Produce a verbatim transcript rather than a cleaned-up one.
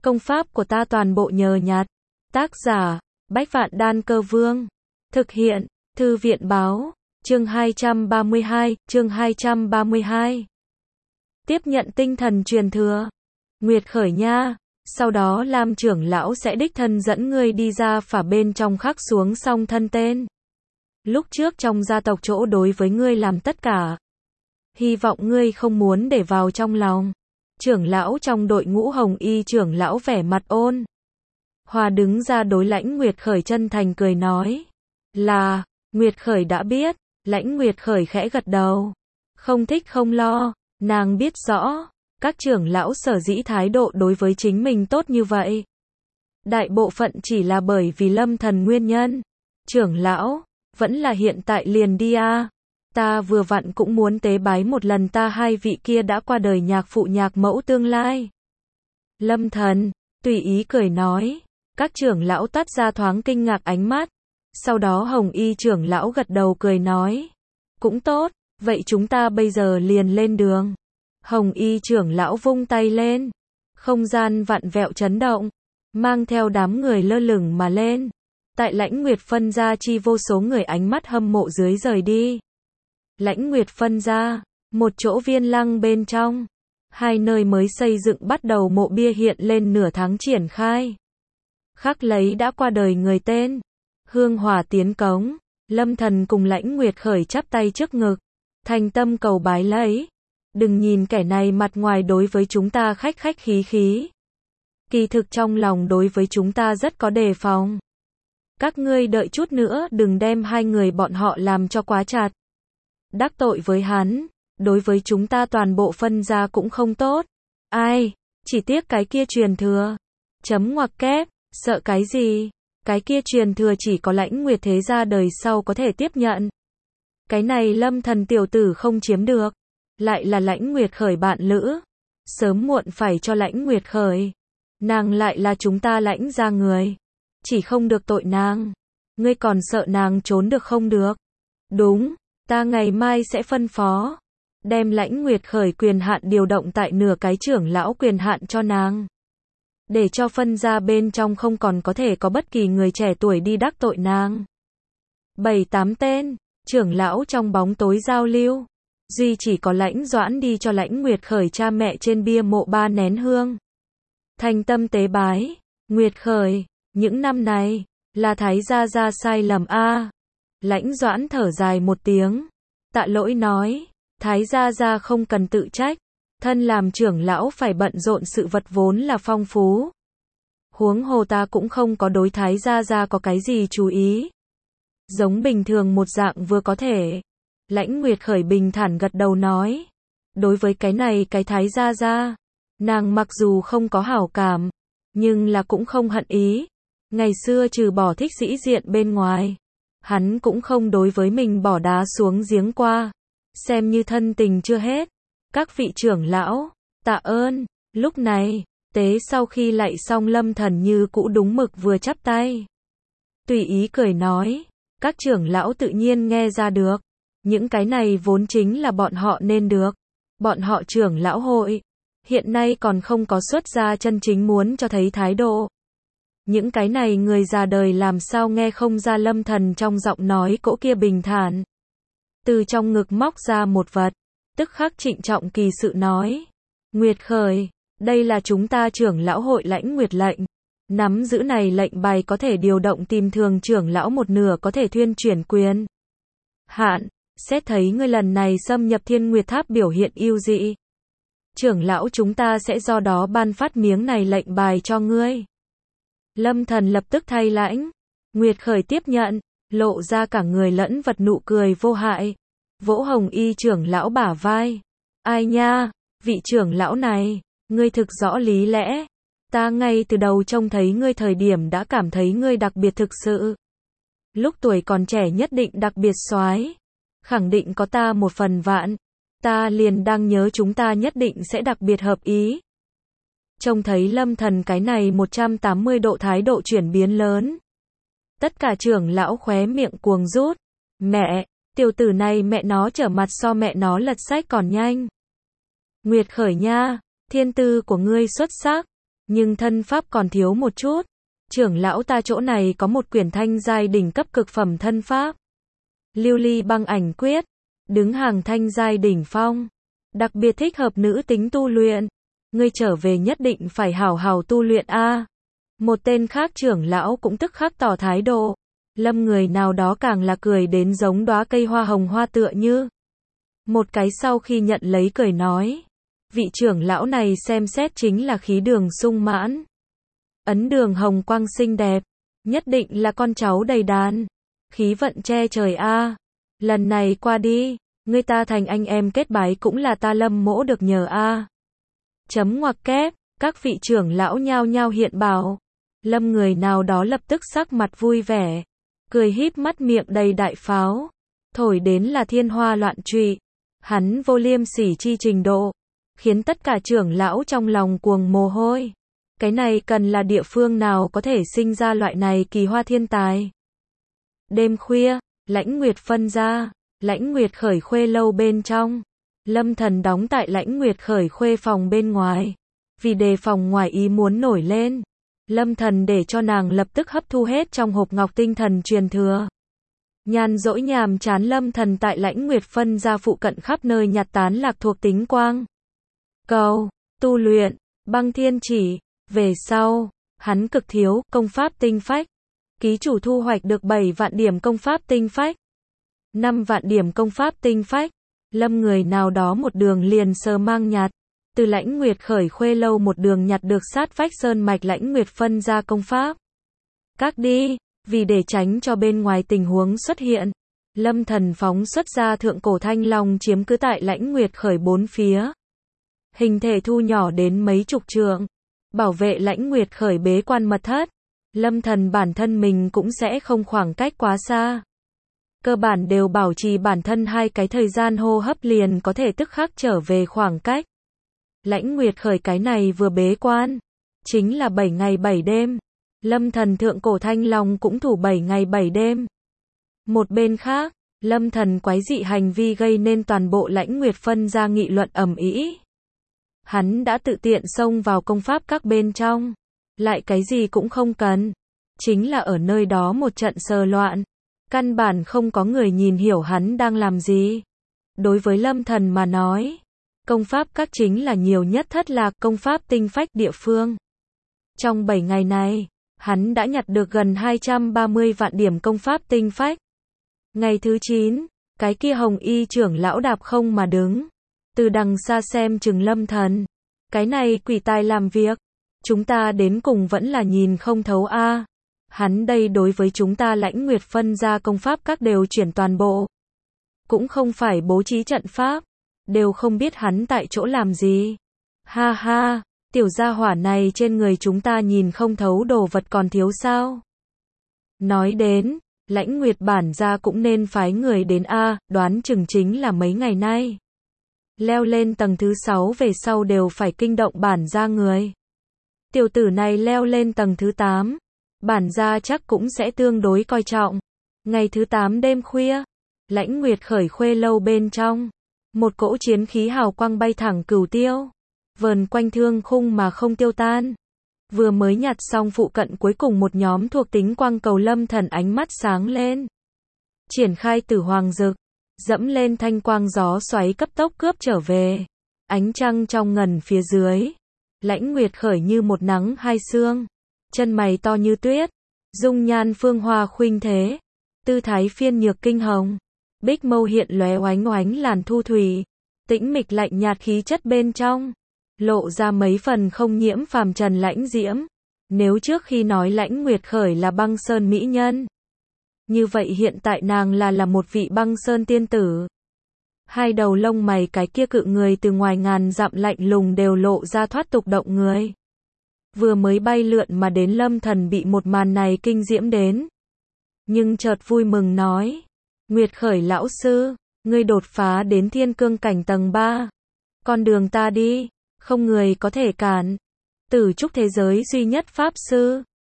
Công pháp của ta toàn bộ nhờ nhặt. Tác giả, Bách Vạn Đan Cơ Vương. Thực hiện, Thư viện Báo. Chương hai trăm ba mươi hai, chương hai trăm ba mươi hai. Tiếp nhận tinh thần truyền thừa. Nguyệt Khởi nha, sau đó Lam trưởng lão sẽ đích thân dẫn ngươi đi ra phả bên trong khắc xuống song thân tên. Lúc trước trong gia tộc chỗ đối với ngươi làm tất cả. Hy vọng ngươi không muốn để vào trong lòng. Trưởng lão trong đội ngũ Hồng Y trưởng lão vẻ mặt ôn hòa đứng ra đối Lãnh Nguyệt Khởi chân thành cười nói. Là, Nguyệt Khởi đã biết. Lãnh Nguyệt Khởi khẽ gật đầu. Không thích không lo, nàng biết rõ, các trưởng lão sở dĩ thái độ đối với chính mình tốt như vậy. Đại bộ phận chỉ là bởi vì Lâm Thần nguyên nhân. Trưởng lão, vẫn là hiện tại liền đi a. Ta vừa vặn cũng muốn tế bái một lần ta hai vị kia đã qua đời nhạc phụ nhạc mẫu tương lai. Lâm Thần, tùy ý cười nói. Các trưởng lão tắt ra thoáng kinh ngạc ánh mắt. Sau đó Hồng Y trưởng lão gật đầu cười nói. Cũng tốt, vậy chúng ta bây giờ liền lên đường. Hồng Y trưởng lão vung tay lên. Không gian vặn vẹo chấn động. Mang theo đám người lơ lửng mà lên. Tại Lãnh Nguyệt phân gia chi vô số người ánh mắt hâm mộ dưới rời đi. Lãnh Nguyệt phân gia, một chỗ viên lăng bên trong. Hai nơi mới xây dựng bắt đầu mộ bia hiện lên nửa tháng triển khai. Khắc lấy đã qua đời người tên. Hương hỏa tiến cống. Lâm Thần cùng Lãnh Nguyệt Khởi chắp tay trước ngực. Thành tâm cầu bái lấy. Đừng nhìn kẻ này mặt ngoài đối với chúng ta khách khách khí khí. Kỳ thực trong lòng đối với chúng ta rất có đề phòng. Các ngươi đợi chút nữa đừng đem hai người bọn họ làm cho quá chặt. Đắc tội với hắn, đối với chúng ta toàn bộ phân gia cũng không tốt. Ai, chỉ tiếc cái kia truyền thừa. Chấm ngoặc kép, sợ cái gì? Cái kia truyền thừa chỉ có Lãnh Nguyệt thế gia đời sau có thể tiếp nhận. Cái này Lâm Thần tiểu tử không chiếm được. Lại là Lãnh Nguyệt Khởi bạn lữ. Sớm muộn phải cho Lãnh Nguyệt Khởi. Nàng lại là chúng ta Lãnh gia người. Chỉ không được tội nàng. Ngươi còn sợ nàng trốn được không được? Đúng, ta ngày mai sẽ phân phó. Đem Lãnh Nguyệt Khởi quyền hạn điều động tại nửa cái trưởng lão quyền hạn cho nàng. Để cho phân gia bên trong không còn có thể có bất kỳ người trẻ tuổi đi đắc tội nàng. Bảy tám tên, trưởng lão trong bóng tối giao lưu. Duy chỉ có Lãnh Doãn đi cho Lãnh Nguyệt Khởi cha mẹ trên bia mộ ba nén hương. Thành tâm tế bái. Nguyệt Khởi, những năm này, là Thái gia gia sai lầm a. Lãnh Doãn thở dài một tiếng. Tạ lỗi nói, Thái gia gia không cần tự trách. Thân làm trưởng lão phải bận rộn sự vật vốn là phong phú. Huống hồ ta cũng không có đối Thái gia gia có cái gì chú ý. Giống bình thường một dạng vừa có thể. Lãnh Nguyệt Khởi bình thản gật đầu nói. Đối với cái này cái Thái gia gia, nàng mặc dù không có hảo cảm, nhưng là cũng không hận ý. Ngày xưa trừ bỏ thích sĩ diện bên ngoài, hắn cũng không đối với mình bỏ đá xuống giếng qua. Xem như thân tình chưa hết. Các vị trưởng lão, tạ ơn. Lúc này, tế sau khi lạy xong Lâm Thần như cũ đúng mực vừa chắp tay. Tùy ý cười nói. Các trưởng lão tự nhiên nghe ra được. Những cái này vốn chính là bọn họ nên được. Bọn họ trưởng lão hội. Hiện nay còn không có xuất ra chân chính muốn cho thấy thái độ. Những cái này người già đời làm sao nghe không ra Lâm Thần trong giọng nói cỗ kia bình thản. Từ trong ngực móc ra một vật. Tức khắc trịnh trọng kỳ sự nói. Nguyệt Khởi, đây là chúng ta trưởng lão hội Lãnh Nguyệt lệnh. Nắm giữ này lệnh bài có thể điều động tìm thường trưởng lão một nửa có thể thuyên chuyển quyền. Hạn, xét thấy ngươi lần này xâm nhập Thiên Nguyệt Tháp biểu hiện ưu dị. Trưởng lão chúng ta sẽ do đó ban phát miếng này lệnh bài cho ngươi. Lâm Thần lập tức thay Lãnh Nguyệt Khởi tiếp nhận, lộ ra cả người lẫn vật nụ cười vô hại. Vỗ Hồng Y trưởng lão bả vai. Ai nha, vị trưởng lão này, ngươi thực rõ lý lẽ. Ta ngay từ đầu trông thấy ngươi thời điểm đã cảm thấy ngươi đặc biệt thực sự. Lúc tuổi còn trẻ nhất định đặc biệt soái. Khẳng định có ta một phần vạn. Ta liền đang nhớ chúng ta nhất định sẽ đặc biệt hợp ý. Trông thấy Lâm Thần cái này một trăm tám mươi độ thái độ chuyển biến lớn. Tất cả trưởng lão khóe miệng cuồng rút. Mẹ, tiểu tử này mẹ nó trở mặt so mẹ nó lật sách còn nhanh. Nguyệt Khởi nha, thiên tư của ngươi xuất sắc. nhưng thân pháp còn thiếu một chút. Trưởng lão ta chỗ này có một quyển thanh giai đỉnh cấp cực phẩm thân pháp. Lưu ly băng ảnh quyết, đứng hàng thanh giai đỉnh phong, đặc biệt thích hợp nữ tính tu luyện. Ngươi trở về nhất định phải hảo hảo tu luyện a. Một tên khác trưởng lão cũng tức khắc tỏ thái độ. Lâm người nào đó càng là cười đến giống đóa cây hoa hồng hoa tựa như. Một cái sau khi nhận lấy cười nói. Vị trưởng lão này xem xét chính là khí đường sung mãn. Ấn đường hồng quang xinh đẹp. Nhất định là con cháu đầy đàn. Khí vận che trời a. Lần này qua đi, ngươi ta thành anh em kết bái cũng là ta Lâm mỗ được nhờ a. Chấm ngoặc kép, các vị trưởng lão nhao nhao hiện bảo. Lâm người nào đó lập tức sắc mặt vui vẻ. Cười híp mắt miệng đầy đại pháo. Thổi đến là thiên hoa loạn trụy. Hắn vô liêm sỉ chi trình độ. Khiến tất cả trưởng lão trong lòng cuồng mồ hôi. Cái này cần là địa phương nào có thể sinh ra loại này kỳ hoa thiên tài. Đêm khuya, Lãnh Nguyệt phân ra. Lãnh Nguyệt khởi khuê lâu bên trong. Lâm Thần đóng tại Lãnh Nguyệt khởi khuê phòng bên ngoài. Vì đề phòng ngoài ý muốn nổi lên. Lâm Thần để cho nàng lập tức hấp thu hết trong hộp ngọc tinh thần truyền thừa. Nhàn rỗi nhàm chán Lâm Thần tại Lãnh Nguyệt phân ra phụ cận khắp nơi nhặt tán lạc thuộc tính quang cầu, tu luyện, băng thiên chỉ. Về sau, hắn cực thiếu công pháp tinh phách. Ký chủ thu hoạch được bảy vạn điểm công pháp tinh phách. năm vạn điểm công pháp tinh phách. Lâm người nào đó một đường liền sờ mang nhặt. Từ Lãnh Nguyệt khởi khuê lâu một đường nhặt được sát vách sơn mạch Lãnh Nguyệt phân ra công pháp. Các đi, vì để tránh cho bên ngoài tình huống xuất hiện. Lâm Thần phóng xuất ra thượng cổ thanh long chiếm cứ tại Lãnh Nguyệt khởi bốn phía. Hình thể thu nhỏ đến mấy chục trượng. Bảo vệ Lãnh Nguyệt khởi bế quan mật thất. Lâm Thần bản thân mình cũng sẽ không khoảng cách quá xa. Cơ bản đều bảo trì bản thân hai cái thời gian hô hấp liền có thể tức khắc trở về khoảng cách. Lãnh Nguyệt khởi cái này vừa bế quan. Chính là bảy ngày bảy đêm. Lâm Thần thượng cổ thanh long cũng thủ bảy ngày bảy đêm. Một bên khác, Lâm Thần quái dị hành vi gây nên toàn bộ Lãnh Nguyệt phân ra nghị luận ầm ĩ. Hắn đã tự tiện xông vào công pháp các bên trong. Lại cái gì cũng không cần. Chính là ở nơi đó một trận sờ loạn. Căn bản không có người nhìn hiểu hắn đang làm gì. Đối với Lâm Thần mà nói, công pháp các chính là nhiều nhất thất lạc công pháp tinh phách địa phương. Trong bảy ngày này, hắn đã nhặt được gần hai trăm ba mươi vạn điểm công pháp tinh phách. Ngày thứ chín, cái kia hồng y trưởng lão đạp không mà đứng. Từ đằng xa xem chừng Lâm Thần. Cái này quỷ tài làm việc. Chúng ta đến cùng vẫn là nhìn không thấu a. À. Hắn đây đối với chúng ta Lãnh Nguyệt phân ra công pháp các đều chuyển toàn bộ. Cũng không phải bố trí trận pháp. Đều không biết hắn tại chỗ làm gì. Ha ha, tiểu gia hỏa này trên người chúng ta nhìn không thấu đồ vật còn thiếu sao. Nói đến, Lãnh Nguyệt bản gia cũng nên phái người đến a, đoán chừng chính là mấy ngày nay. Leo lên tầng thứ sáu về sau đều phải kinh động bản gia người. Tiểu tử này leo lên tầng thứ tám, bản gia chắc cũng sẽ tương đối coi trọng. Ngày thứ tám đêm khuya, Lãnh Nguyệt khởi khuê lâu bên trong, một cỗ chiến khí hào quang bay thẳng cửu tiêu, vờn quanh thương khung mà không tiêu tan. Vừa mới nhặt xong phụ cận cuối cùng một nhóm thuộc tính quang cầu Lâm Thần ánh mắt sáng lên. Triển khai Tử Hoàng Dực, dẫm lên thanh quang gió xoáy cấp tốc cướp trở về. Ánh trăng trong ngần phía dưới, Lãnh Nguyệt khởi như một nắng hai sương, chân mày to như tuyết, dung nhan phương hoa khuynh thế, tư thái phiên nhược kinh hồng, bích mâu hiện lóe oánh oánh làn thu thủy, tĩnh mịch lạnh nhạt khí chất bên trong, lộ ra mấy phần không nhiễm phàm trần lãnh diễm. Nếu trước khi nói Lãnh Nguyệt khởi là băng sơn mỹ nhân, như vậy hiện tại nàng là là một vị băng sơn tiên tử. Hai đầu lông mày cái kia cự người từ ngoài ngàn dặm lạnh lùng đều lộ ra thoát tục động người. Vừa mới bay lượn mà đến Lâm Thần bị một màn này kinh diễm đến. Nhưng chợt vui mừng nói, Nguyệt khởi lão sư, ngươi đột phá đến thiên cương cảnh tầng ba. Con đường ta đi, không người có thể cản. Tử trúc thế giới duy nhất pháp sư,